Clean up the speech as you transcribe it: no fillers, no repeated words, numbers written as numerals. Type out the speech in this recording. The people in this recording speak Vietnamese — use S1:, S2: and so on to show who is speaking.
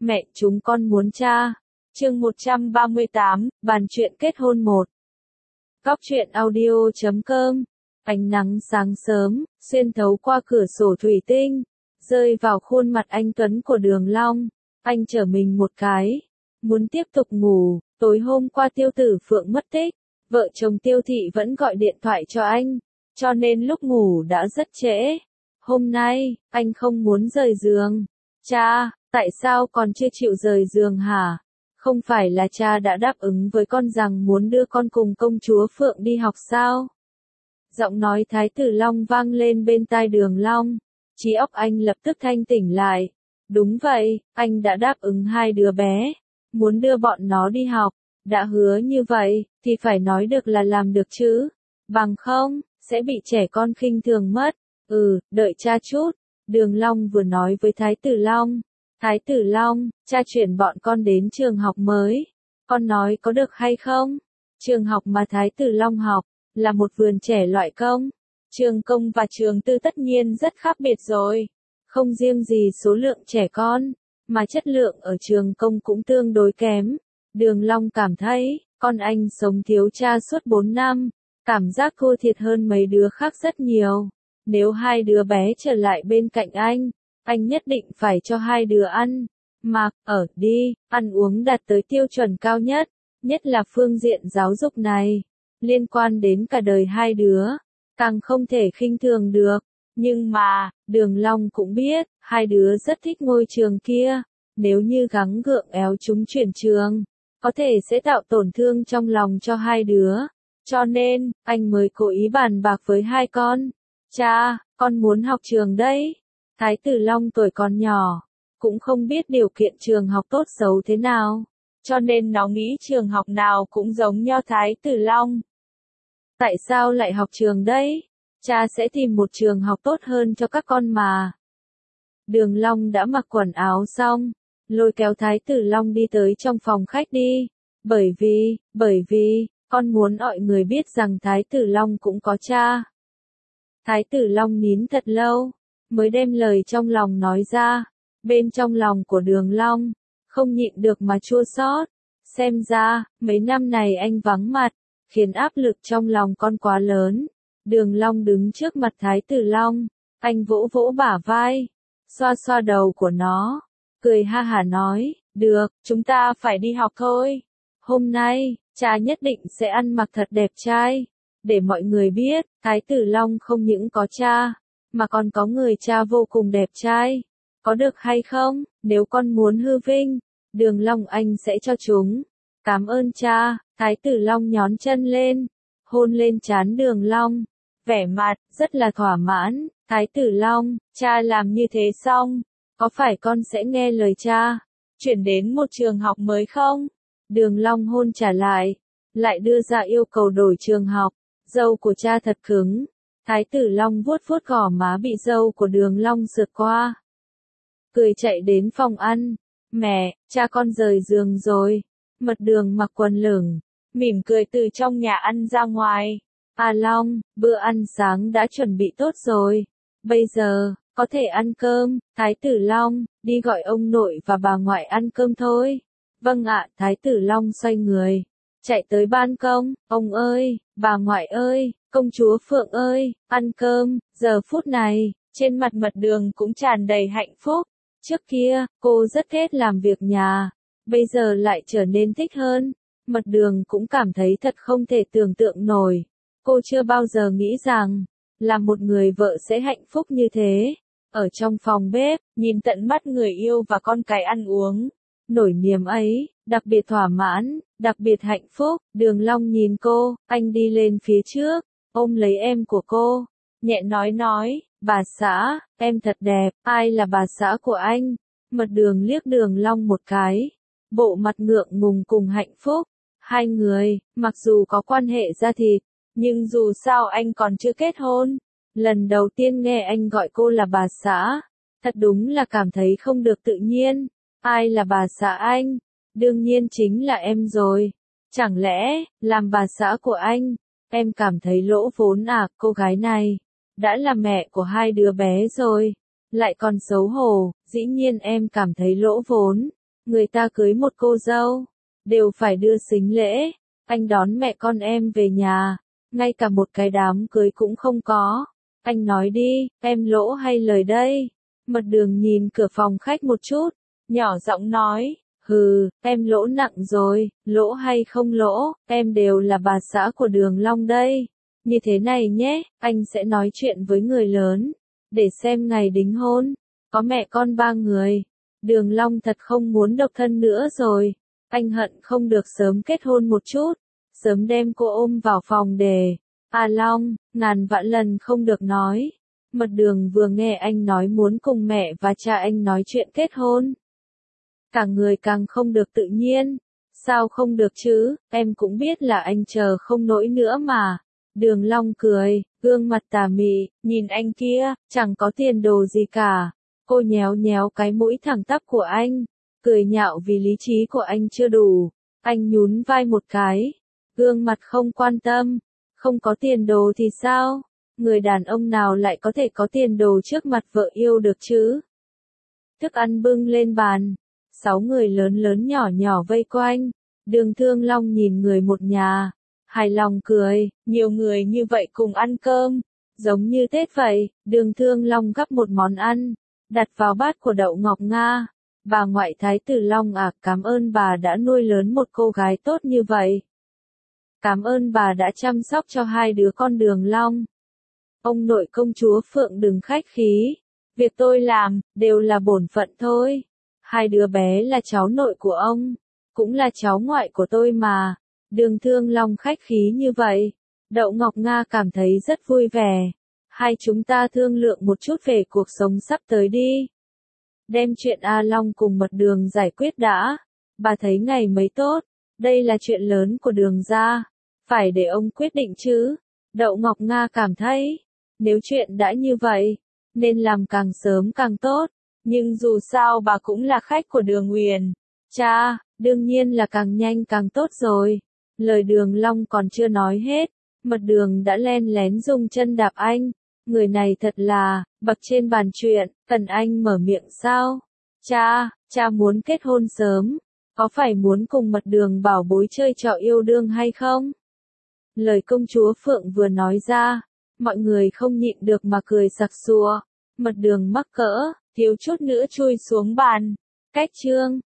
S1: Mẹ chúng con muốn cha. Chương 138, bàn chuyện kết hôn 1. Góc truyện audio.com. Ánh nắng sáng sớm, xuyên thấu qua cửa sổ thủy tinh, rơi vào khuôn mặt anh tuấn của Đường Long. Anh trở mình một cái, muốn tiếp tục ngủ. Tối hôm qua Tiêu Tử Phượng mất tích, vợ chồng Tiêu Thị vẫn gọi điện thoại cho anh, cho nên lúc ngủ đã rất trễ. Hôm nay, anh không muốn rời giường. Cha, tại sao còn chưa chịu rời giường hả? Không phải là cha đã đáp ứng với con rằng muốn đưa con cùng công chúa Phượng đi học sao? Giọng nói Thái tử Long vang lên bên tai Đường Long. Trí óc anh lập tức thanh tỉnh lại. Đúng vậy, anh đã đáp ứng hai đứa bé, muốn đưa bọn nó đi học. Đã hứa như vậy, thì phải nói được là làm được chứ. Bằng không, sẽ bị trẻ con khinh thường mất. Đợi cha chút. Đường Long vừa nói với Thái tử Long. Thái tử Long, cha chuyển bọn con đến trường học mới. Con nói có được hay không? Trường học mà Thái tử Long học, là một vườn trẻ loại công. Trường công và trường tư tất nhiên rất khác biệt rồi. Không riêng gì số lượng trẻ con, mà chất lượng ở trường công cũng tương đối kém. Đường Long cảm thấy, con anh sống thiếu cha suốt 4 năm, cảm giác thua thiệt hơn mấy đứa khác rất nhiều. Nếu hai đứa bé trở lại bên cạnh anh nhất định phải cho hai đứa ăn, mặc, ở, đi, ăn uống đạt tới tiêu chuẩn cao nhất, nhất là phương diện giáo dục này, liên quan đến cả đời hai đứa, càng không thể khinh thường được. Nhưng mà, Đường Long cũng biết, hai đứa rất thích ngôi trường kia, nếu như gắng gượng éo chúng chuyển trường, có thể sẽ tạo tổn thương trong lòng cho hai đứa. Cho nên, anh mới cố ý bàn bạc với hai con. Cha, con muốn học trường đấy. Thái tử Long tuổi còn nhỏ, cũng không biết điều kiện trường học tốt xấu thế nào, cho nên nó nghĩ trường học nào cũng giống nho Thái tử Long. Tại sao lại học trường đấy? Cha sẽ tìm một trường học tốt hơn cho các con mà. Đường Long đã mặc quần áo xong, lôi kéo Thái tử Long đi tới trong phòng khách đi. Bởi vì, con muốn mọi người biết rằng Thái tử Long cũng có cha. Thái tử Long nín thật lâu, mới đem lời trong lòng nói ra. Bên trong lòng của Đường Long, không nhịn được mà chua xót. Xem ra, mấy năm này anh vắng mặt, khiến áp lực trong lòng con quá lớn. Đường Long đứng trước mặt Thái tử Long, anh vỗ vỗ bả vai, xoa xoa đầu của nó, cười ha hả nói, được, chúng ta phải đi học thôi. Hôm nay, cha nhất định sẽ ăn mặc thật đẹp trai, để mọi người biết, Thái tử Long không những có cha, mà còn có người cha vô cùng đẹp trai. Có được hay không? Nếu con muốn hư vinh, Đường Long anh sẽ cho chúng. Cảm ơn cha. Thái tử Long nhón chân lên, hôn lên trán Đường Long, vẻ mặt rất là thỏa mãn. Thái tử Long, cha làm như thế xong, có phải con sẽ nghe lời cha, chuyển đến một trường học mới không? Đường Long hôn trả lại đưa ra yêu cầu đổi trường học. Râu của cha thật cứng. Thái tử Long vuốt vuốt gò má bị râu của Đường Long sượt qua, cười chạy đến phòng ăn. Mẹ, cha con rời giường rồi. Mật Đường mặc quần lửng, mỉm cười từ trong nhà ăn ra ngoài. À Long, bữa ăn sáng đã chuẩn bị tốt rồi. Bây giờ, có thể ăn cơm. Thái tử Long, đi gọi ông nội và bà ngoại ăn cơm thôi. Vâng ạ. Thái tử Long xoay người, chạy tới ban công. Ông ơi, bà ngoại ơi, công chúa Phượng ơi, ăn cơm. Giờ phút này, trên mặt Mật Đường cũng tràn đầy hạnh phúc. Trước kia, cô rất ghét làm việc nhà, bây giờ lại trở nên thích hơn. Mật Đường cũng cảm thấy thật không thể tưởng tượng nổi. Cô chưa bao giờ nghĩ rằng, là một người vợ sẽ hạnh phúc như thế. Ở trong phòng bếp, nhìn tận mắt người yêu và con cái ăn uống. Nổi niềm ấy, đặc biệt thỏa mãn, đặc biệt hạnh phúc. Đường Long nhìn cô, anh đi lên phía trước, ôm lấy em của cô, nhẹ nói, bà xã, em thật đẹp. Ai là bà xã của anh? Mật Đường liếc Đường Long một cái, bộ mặt ngượng ngùng cùng hạnh phúc. Hai người, mặc dù có quan hệ da thịt, nhưng dù sao anh còn chưa kết hôn. Lần đầu tiên nghe anh gọi cô là bà xã, thật đúng là cảm thấy không được tự nhiên. Ai là bà xã anh? Đương nhiên chính là em rồi. Chẳng lẽ, làm bà xã của anh, em cảm thấy lỗ vốn à? Cô gái này, đã là mẹ của hai đứa bé rồi, lại còn xấu hổ. Dĩ nhiên em cảm thấy lỗ vốn. Người ta cưới một cô dâu, đều phải đưa sính lễ, anh đón mẹ con em về nhà, ngay cả một cái đám cưới cũng không có. Anh nói đi, em lỗ hay lời đây? Mật Đường nhìn cửa phòng khách một chút, nhỏ giọng nói, hừ, em lỗ nặng rồi, lỗ hay không lỗ, em đều là bà xã của Đường Long đây. Như thế này nhé, anh sẽ nói chuyện với người lớn, để xem ngày đính hôn. Có mẹ con 3 người, Đường Long thật không muốn độc thân nữa rồi. Anh hận không được sớm kết hôn một chút, sớm đem cô ôm vào phòng để... À Long, ngàn vạn lần không được nói. Mật Đường vừa nghe anh nói muốn cùng mẹ và cha anh nói chuyện kết hôn. Cả người càng không được tự nhiên. Sao không được chứ, em cũng biết là anh chờ không nổi nữa mà. Đường Long cười, gương mặt tà mị, nhìn anh kia, chẳng có tiền đồ gì cả. Cô nhéo nhéo cái mũi thẳng tắp của anh, cười nhạo vì lý trí của anh chưa đủ. Anh nhún vai một cái, gương mặt không quan tâm. Không có tiền đồ thì sao? Người đàn ông nào lại có thể có tiền đồ trước mặt vợ yêu được chứ? Thức ăn bưng lên bàn, 6 người lớn lớn nhỏ nhỏ vây quanh. Đường Thương Long nhìn người một nhà, hài lòng cười, nhiều người như vậy cùng ăn cơm, giống như Tết vậy. Đường Thương Long gắp một món ăn, đặt vào bát của Đậu Ngọc Nga. Bà ngoại Thái tử Long à, cảm ơn bà đã nuôi lớn một cô gái tốt như vậy. Cảm ơn bà đã chăm sóc cho 2 đứa con Đường Long. Ông nội công chúa Phượng đừng khách khí. Việc tôi làm, đều là bổn phận thôi. 2 đứa bé là cháu nội của ông, cũng là cháu ngoại của tôi mà. Đường Thương Long khách khí như vậy. Đậu Ngọc Nga cảm thấy rất vui vẻ. Hai chúng ta thương lượng một chút về cuộc sống sắp tới đi. Đem chuyện A Long cùng Mật Đường giải quyết đã. Bà thấy ngày mấy tốt, đây là chuyện lớn của Đường gia. Phải để ông quyết định chứ. Đậu Ngọc Nga cảm thấy, nếu chuyện đã như vậy, nên làm càng sớm càng tốt. Nhưng dù sao bà cũng là khách của Đường Uyển. Cha, đương nhiên là càng nhanh càng tốt rồi. Lời Đường Long còn chưa nói hết, Mật Đường đã len lén dùng chân đạp anh. Người này thật là, bậc trên bàn chuyện, cần anh mở miệng sao? Cha muốn kết hôn sớm, có phải muốn cùng Mật Đường bảo bối chơi trò yêu đương hay không? Lời công chúa Phượng vừa nói ra, mọi người không nhịn được mà cười sặc sụa. Mật Đường mắc cỡ, thiếu chút nữa chui xuống bàn. Cách chương